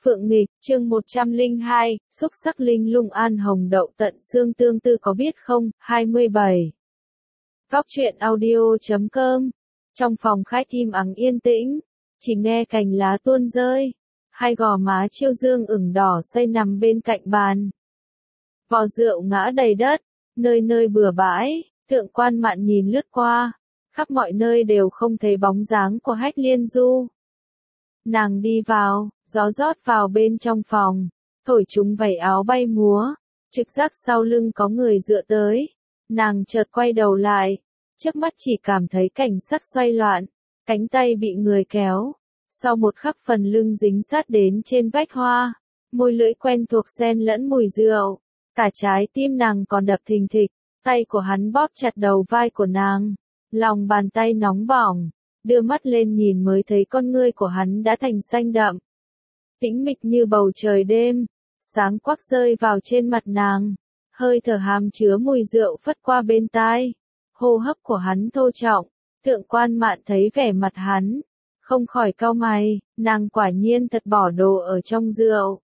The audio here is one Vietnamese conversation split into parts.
Phượng Nghịch, chương 102, xúc sắc linh lung an hồng đậu tận xương tương tư có biết không, 27. Góc truyện audio.com. Trong phòng khách im ắng yên tĩnh, chỉ nghe cành lá tuôn rơi, hai gò má Chiêu Dương ửng đỏ say nằm bên cạnh bàn. Vò rượu ngã đầy đất, nơi nơi bừa bãi, Thượng Quan Mạn nhìn lướt qua, khắp mọi nơi đều không thấy bóng dáng của Hách Liên Du. Nàng đi vào, gió rót vào bên trong phòng, thổi chúng vảy áo bay múa, trực giác sau lưng có người dựa tới. Nàng chợt quay đầu lại, trước mắt chỉ cảm thấy cảnh sắc xoay loạn, cánh tay bị người kéo. Sau một khắc phần lưng dính sát đến trên vách hoa, môi lưỡi quen thuộc xen lẫn mùi rượu. Cả trái tim nàng còn đập thình thịch, tay của hắn bóp chặt đầu vai của nàng, lòng bàn tay nóng bỏng. Đưa mắt lên nhìn mới thấy con ngươi của hắn đã thành xanh đậm. Tĩnh mịch như bầu trời đêm, sáng quắc rơi vào trên mặt nàng, hơi thở hàm chứa mùi rượu phất qua bên tai. Hô hấp của hắn thô trọng, Thượng Quan Mạn thấy vẻ mặt hắn, không khỏi cau mày, nàng quả nhiên thật bỏ đồ ở trong rượu.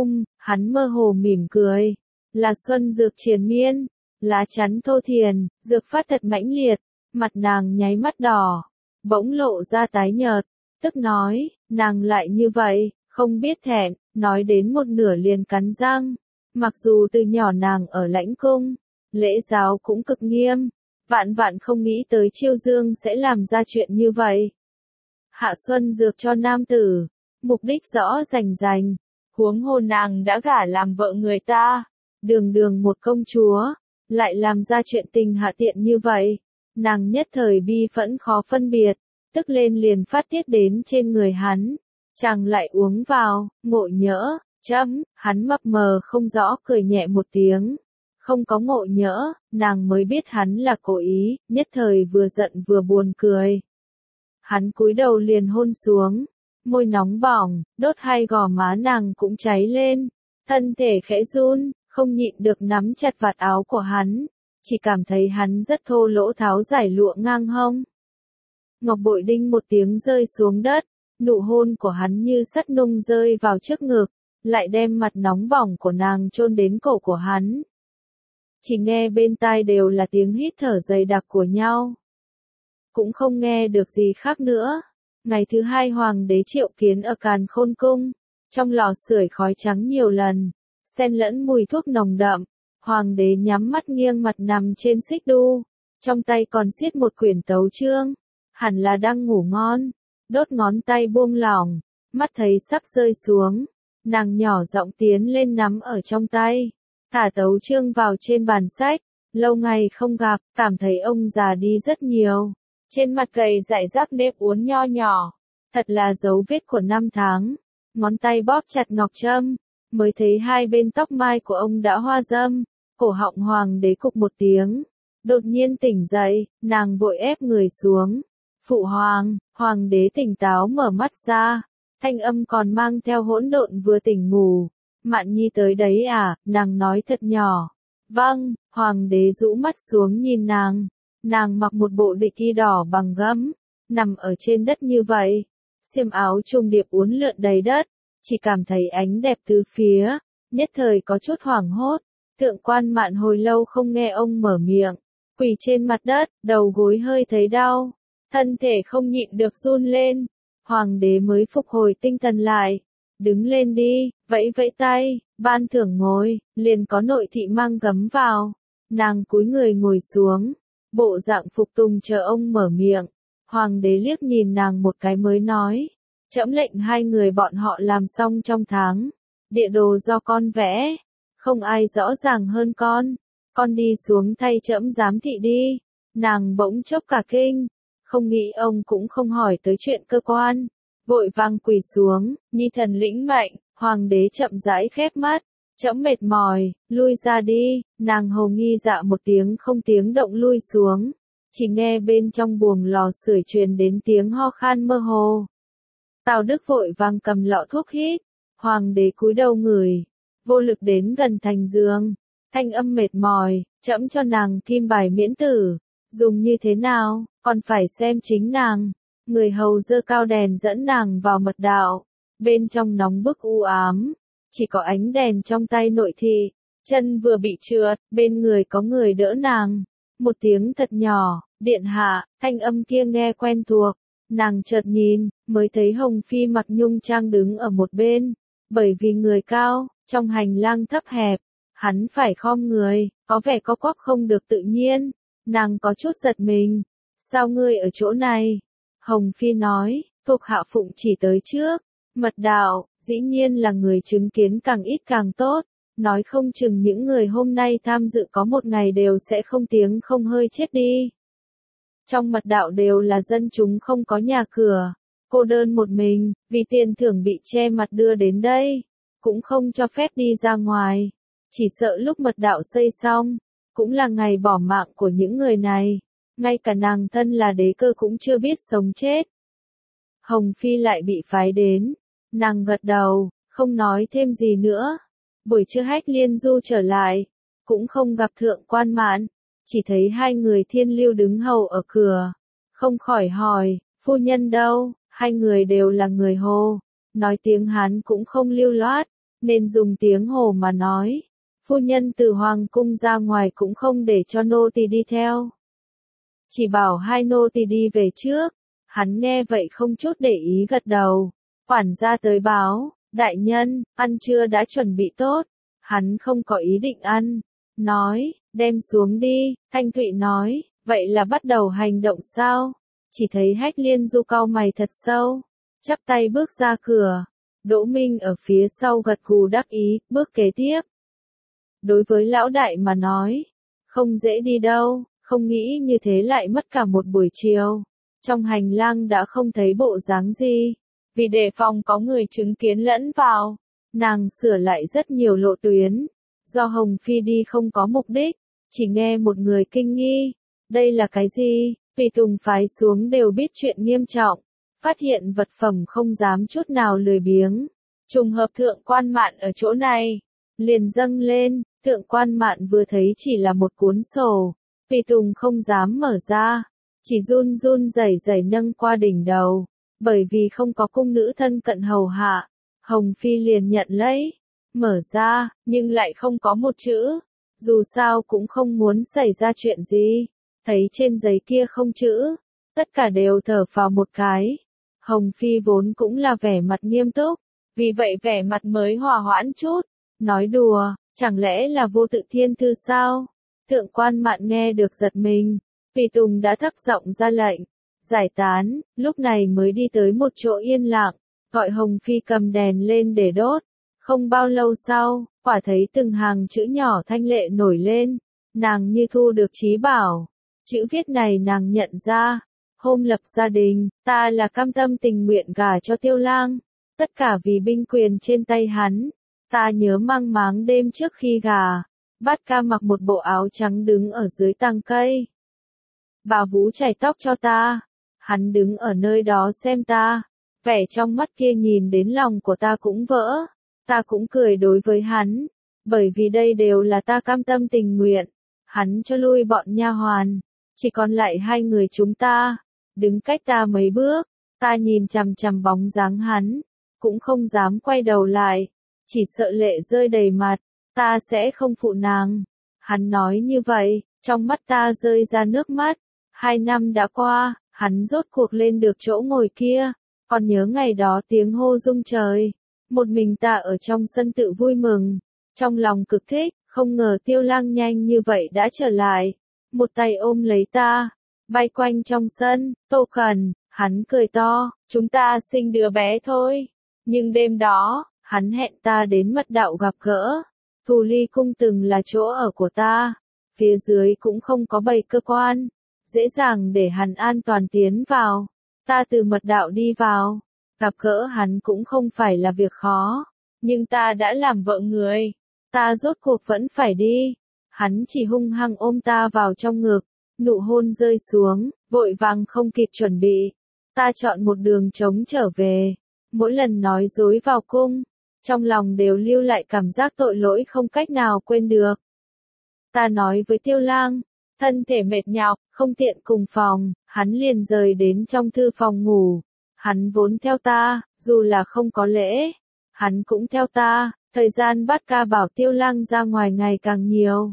Hắn mơ hồ mỉm cười, là xuân dược triền miên, lá chắn thô thiền, dược phát thật mãnh liệt, mặt nàng nháy mắt đỏ. Bỗng lộ ra tái nhợt, tức nói, nàng lại như vậy, không biết thẹn, nói đến một nửa liền cắn răng. Mặc dù từ nhỏ nàng ở lãnh cung, lễ giáo cũng cực nghiêm, vạn vạn không nghĩ tới Chiêu Dương sẽ làm ra chuyện như vậy. Hạ xuân dược cho nam tử, mục đích rõ rành rành, huống hồ nàng đã gả làm vợ người ta, đường đường một công chúa, lại làm ra chuyện tình hạ tiện như vậy. Nàng nhất thời bi phẫn khó phân biệt, tức lên liền phát tiết đến trên người hắn. Chàng lại uống vào, ngộ nhỡ, hắn mập mờ không rõ cười nhẹ một tiếng. Không có ngộ nhỡ, nàng mới biết hắn là cố ý, nhất thời vừa giận vừa buồn cười. Hắn cúi đầu liền hôn xuống, môi nóng bỏng, đốt hai gò má nàng cũng cháy lên. Thân thể khẽ run, không nhịn được nắm chặt vạt áo của hắn. Chỉ cảm thấy hắn rất thô lỗ tháo giải lụa ngang hông. Ngọc bội đinh một tiếng rơi xuống đất, nụ hôn của hắn như sắt nung rơi vào trước ngực, lại đem mặt nóng bỏng của nàng chôn đến cổ của hắn. Chỉ nghe bên tai đều là tiếng hít thở dày đặc của nhau. Cũng không nghe được gì khác nữa. Ngày thứ hai Hoàng đế triệu kiến ở Càn Khôn Cung, trong lò sưởi khói trắng nhiều lần, xen lẫn mùi thuốc nồng đậm. Hoàng đế nhắm mắt nghiêng mặt nằm trên xích đu, trong tay còn siết một quyển tấu chương, hẳn là đang ngủ ngon, đốt ngón tay buông lỏng, mắt thấy sắp rơi xuống, nàng nhỏ giọng tiến lên nắm ở trong tay, thả tấu chương vào trên bàn sách, lâu ngày không gặp, cảm thấy ông già đi rất nhiều, trên mặt gầy rải rác nếp uốn nho nhỏ, thật là dấu vết của năm tháng, ngón tay bóp chặt ngọc trâm, mới thấy hai bên tóc mai của ông đã hoa râm. Cổ họng Hoàng đế cục một tiếng, đột nhiên tỉnh dậy, nàng vội ép người xuống. Phụ Hoàng đế tỉnh táo mở mắt ra, thanh âm còn mang theo hỗn độn vừa tỉnh ngủ. Mạn Nhi tới đấy à, nàng nói thật nhỏ. Vâng, Hoàng đế rũ mắt xuống nhìn nàng mặc một bộ địch y đỏ bằng gấm, nằm ở trên đất như vậy. Xiêm áo trùng điệp uốn lượn đầy đất, chỉ cảm thấy ánh đẹp tứ phía, nhất thời có chút hoảng hốt. Thượng Quan Mạn hồi lâu không nghe ông mở miệng, quỳ trên mặt đất, đầu gối hơi thấy đau, thân thể không nhịn được run lên. Hoàng đế mới phục hồi tinh thần lại, đứng lên đi, vẫy vẫy tay, ban thưởng ngồi, liền có nội thị mang gấm vào. Nàng cúi người ngồi xuống, bộ dạng phục tùng chờ ông mở miệng. Hoàng đế liếc nhìn nàng một cái mới nói, trẫm lệnh hai người bọn họ làm xong trong tháng, địa đồ do con vẽ. Không ai rõ ràng hơn con đi xuống thay trẫm giám thị đi. Nàng bỗng chốc cả kinh, không nghĩ ông cũng không hỏi tới chuyện cơ quan, vội vàng quỳ xuống, nhi thần lĩnh mệnh. Hoàng đế chậm rãi khép mắt, trẫm mệt mỏi, lui ra đi. Nàng hầu nghi dạ một tiếng không tiếng động lui xuống, chỉ nghe bên trong buồng lò sưởi truyền đến tiếng ho khan mơ hồ. Tào Đức vội vàng cầm lọ thuốc hít, Hoàng đế cúi đầu ngửi, vô lực đến gần thành giường, thanh âm mệt mỏi, trẫm cho nàng kim bài miễn tử, dùng như thế nào, còn phải xem chính nàng. Người hầu giơ cao đèn dẫn nàng vào mật đạo, bên trong nóng bức u ám, chỉ có ánh đèn trong tay nội thị, chân vừa bị trượt, bên người có người đỡ nàng. Một tiếng thật nhỏ, điện hạ, thanh âm kia nghe quen thuộc, nàng chợt nhìn, mới thấy Hồng Phi mặc nhung trang đứng ở một bên, bởi vì người cao, trong hành lang thấp hẹp, hắn phải khom người, có vẻ có quắp không được tự nhiên, nàng có chút giật mình, sao ngươi ở chỗ này? Hồng Phi nói, thuộc hạ phụng chỉ tới trước, mật đạo, dĩ nhiên là người chứng kiến càng ít càng tốt, nói không chừng những người hôm nay tham dự có một ngày đều sẽ không tiếng không hơi chết đi. Trong mật đạo đều là dân chúng không có nhà cửa, cô đơn một mình, vì tiền thưởng bị che mặt đưa đến đây, cũng không cho phép đi ra ngoài, chỉ sợ lúc mật đạo xây xong, cũng là ngày bỏ mạng của những người này, ngay cả nàng thân là đế cơ cũng chưa biết sống chết. Hồng Phi lại bị phái đến, nàng gật đầu, không nói thêm gì nữa. Buổi trưa Hách Liên Du trở lại, cũng không gặp Thượng Quan Mạn, chỉ thấy hai người Thiên Lưu đứng hầu ở cửa, không khỏi hỏi, phu nhân đâu? Hai người đều là người Hồ, nói tiếng Hán cũng không lưu loát, nên dùng tiếng Hồ mà nói. Phu nhân từ hoàng cung ra ngoài cũng không để cho nô tỳ đi theo, chỉ bảo hai nô tỳ đi về trước. Hắn nghe vậy không chút để ý gật đầu. Quản gia tới báo, đại nhân, ăn trưa đã chuẩn bị tốt. Hắn không có ý định ăn, nói, đem xuống đi. Thanh Thụy nói, vậy là bắt đầu hành động sao? Chỉ thấy Hách Liên Du cau mày thật sâu, chắp tay bước ra cửa. Đỗ Minh ở phía sau gật gù đắc ý, bước kế tiếp. Đối với lão đại mà nói, không dễ đi đâu, không nghĩ như thế lại mất cả một buổi chiều. Trong hành lang đã không thấy bộ dáng gì, vì đề phòng có người chứng kiến lẫn vào, nàng sửa lại rất nhiều lộ tuyến, do Hồng Phi đi không có mục đích, chỉ nghe một người kinh nghi, đây là cái gì? Tùy tùng phái xuống đều biết chuyện nghiêm trọng, phát hiện vật phẩm không dám chút nào lười biếng, trùng hợp Thượng Quan Mạn ở chỗ này, liền dâng lên. Thượng Quan Mạn vừa thấy chỉ là một cuốn sổ, tùy tùng không dám mở ra, chỉ run run rẩy rẩy nâng qua đỉnh đầu, bởi vì không có cung nữ thân cận hầu hạ. Hồng Phi liền nhận lấy, mở ra, nhưng lại không có một chữ, dù sao cũng không muốn xảy ra chuyện gì. Thấy trên giấy kia không chữ, tất cả đều thở phào một cái. Hồng Phi vốn cũng là vẻ mặt nghiêm túc, vì vậy vẻ mặt mới hòa hoãn chút, nói đùa, chẳng lẽ là vô tự thiên thư sao? Thượng Quan Mạn nghe được giật mình, tùy tùng đã thấp giọng ra lệnh, giải tán, lúc này mới đi tới một chỗ yên lặng, gọi Hồng Phi cầm đèn lên để đốt. Không bao lâu sau, quả thấy từng hàng chữ nhỏ thanh lệ nổi lên, nàng như thu được chí bảo. Chữ viết này nàng nhận ra, hôm lập gia đình, ta là cam tâm tình nguyện gả cho Tiêu Lang, tất cả vì binh quyền trên tay hắn. Ta nhớ mang máng đêm trước khi gả, Bát Ca mặc một bộ áo trắng đứng ở dưới tàng cây. Bà Vũ chải tóc cho ta, hắn đứng ở nơi đó xem ta, vẻ trong mắt kia nhìn đến lòng của ta cũng vỡ, ta cũng cười đối với hắn, bởi vì đây đều là ta cam tâm tình nguyện. Hắn cho lui bọn nha hoàn, chỉ còn lại hai người chúng ta, đứng cách ta mấy bước, ta nhìn chằm chằm bóng dáng hắn, cũng không dám quay đầu lại, chỉ sợ lệ rơi đầy mặt, ta sẽ không phụ nàng. Hắn nói như vậy, trong mắt ta rơi ra nước mắt. 2 năm đã qua, hắn rốt cuộc lên được chỗ ngồi kia, còn nhớ ngày đó tiếng hô rung trời, một mình ta ở trong sân tự vui mừng, trong lòng cực thích, không ngờ Tiêu Lang nhanh như vậy đã trở lại, một tay ôm lấy ta, bay quanh trong sân. Tô Cần, hắn cười to, chúng ta sinh đứa bé thôi, nhưng đêm đó, hắn hẹn ta đến mật đạo gặp gỡ. Thù Ly Cung từng là chỗ ở của ta, phía dưới cũng không có bày cơ quan, dễ dàng để hắn an toàn tiến vào. Ta từ mật đạo đi vào, gặp gỡ hắn cũng không phải là việc khó, nhưng ta đã làm vợ người, ta rốt cuộc vẫn phải đi. Hắn chỉ hung hăng ôm ta vào trong ngực, nụ hôn rơi xuống, vội vàng không kịp chuẩn bị. Ta chọn một đường trống trở về, mỗi lần nói dối vào cung, trong lòng đều lưu lại cảm giác tội lỗi không cách nào quên được. Ta nói với Tiêu Lang, thân thể mệt nhọc, không tiện cùng phòng, hắn liền rời đến trong thư phòng ngủ. Hắn vốn theo ta, dù là không có lễ, hắn cũng theo ta, thời gian Bát Ca bảo Tiêu Lăng ra ngoài ngày càng nhiều.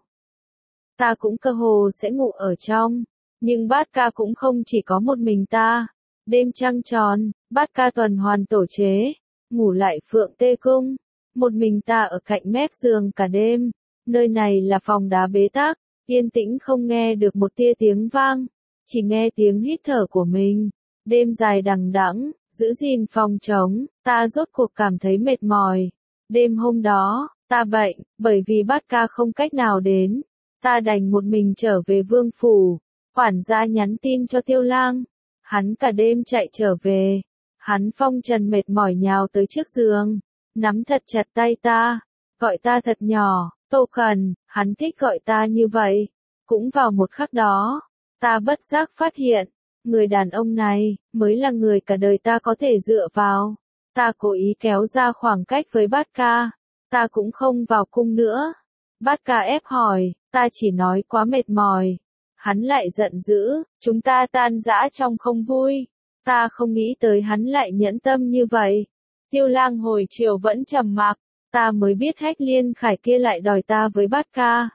Ta cũng cơ hồ sẽ ngủ ở trong, nhưng Bát Ca cũng không chỉ có một mình ta. Đêm trăng tròn, Bát Ca tuần hoàn tổ chế, ngủ lại Phượng Tê Cung, một mình ta ở cạnh mép giường cả đêm. Nơi này là phòng đá bế tắc, yên tĩnh không nghe được một tia tiếng vang, chỉ nghe tiếng hít thở của mình. Đêm dài đằng đẵng, giữ gìn phòng trống, ta rốt cuộc cảm thấy mệt mỏi. Đêm hôm đó, ta bệnh, bởi vì Bát Ca không cách nào đến, ta đành một mình trở về vương phủ. Quản gia nhắn tin cho Tiêu Lang, hắn cả đêm chạy trở về. Hắn phong trần mệt mỏi nhào tới trước giường, nắm thật chặt tay ta, gọi ta thật nhỏ, Tô Cần, hắn thích gọi ta như vậy. Cũng vào một khắc đó, ta bất giác phát hiện, người đàn ông này, mới là người cả đời ta có thể dựa vào. Ta cố ý kéo ra khoảng cách với Bát Ca, ta cũng không vào cung nữa. Bát Ca ép hỏi, ta chỉ nói quá mệt mỏi. Hắn lại giận dữ, chúng ta tan rã trong không vui. Ta không nghĩ tới hắn lại nhẫn tâm như vậy. Tiêu Lang hồi chiều vẫn trầm mặc, ta mới biết Hách Liên Khải kia lại đòi ta với Bát Ca.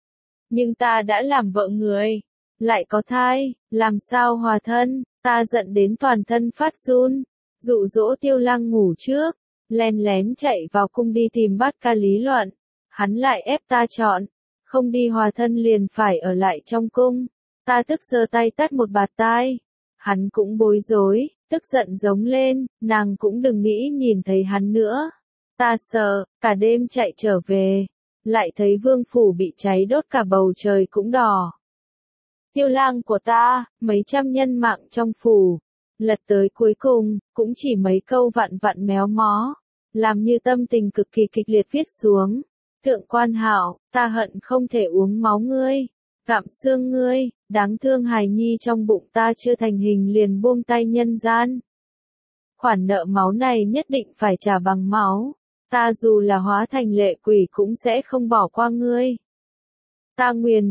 Nhưng ta đã làm vợ người, lại có thai, làm sao hòa thân, ta giận đến toàn thân phát run, dụ dỗ Tiêu Lang ngủ trước, len lén chạy vào cung đi tìm Bát Ca lý luận. Hắn lại ép ta chọn, không đi hòa thân liền phải ở lại trong cung. Ta tức giơ tay tát một bạt tai. Hắn cũng bối rối, tức giận giống lên, nàng cũng đừng nghĩ nhìn thấy hắn nữa. Ta sợ, cả đêm chạy trở về, lại thấy vương phủ bị cháy đốt cả bầu trời cũng đỏ. Tiêu Lang của ta, mấy trăm nhân mạng trong phủ, lật tới cuối cùng, cũng chỉ mấy câu vặn vặn méo mó, làm như tâm tình cực kỳ kịch liệt viết xuống. Thượng quan Hạo, ta hận không thể uống máu ngươi, gặm xương ngươi, đáng thương hài nhi trong bụng ta chưa thành hình liền buông tay nhân gian. Khoản nợ máu này nhất định phải trả bằng máu, ta dù là hóa thành lệ quỷ cũng sẽ không bỏ qua ngươi. Ta nguyền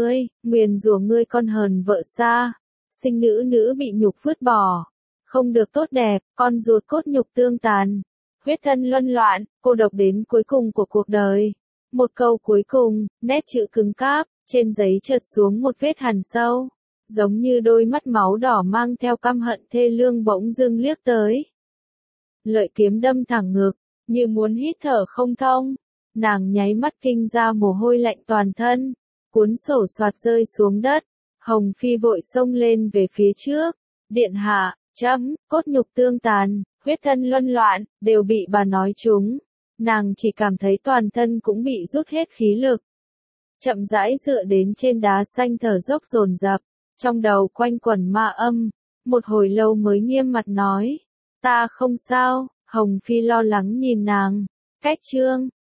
rủa ngươi con hờn vợ xa, sinh nữ bị nhục vứt bỏ, không được tốt đẹp, con ruột cốt nhục tương tàn, huyết thân luân loạn, cô độc đến cuối cùng của cuộc đời. Một câu cuối cùng, nét chữ cứng cáp, trên giấy chợt xuống một vết hằn sâu, giống như đôi mắt máu đỏ mang theo căm hận thê lương bỗng dưng liếc tới. Lợi kiếm đâm thẳng ngực, như muốn hít thở không thông, nàng nháy mắt kinh ra mồ hôi lạnh toàn thân, cuốn sổ soạt rơi xuống đất. Hồng Phi vội xông lên về phía trước, điện hạ, cốt nhục tương tàn, huyết thân luân loạn, đều bị bà nói trúng. Nàng chỉ cảm thấy toàn thân cũng bị rút hết khí lực. Chậm rãi dựa đến trên đá xanh thở dốc dồn dập, trong đầu quanh quẩn ma âm, một hồi lâu mới nghiêm mặt nói, ta không sao. Hồng Phi lo lắng nhìn nàng, cách chương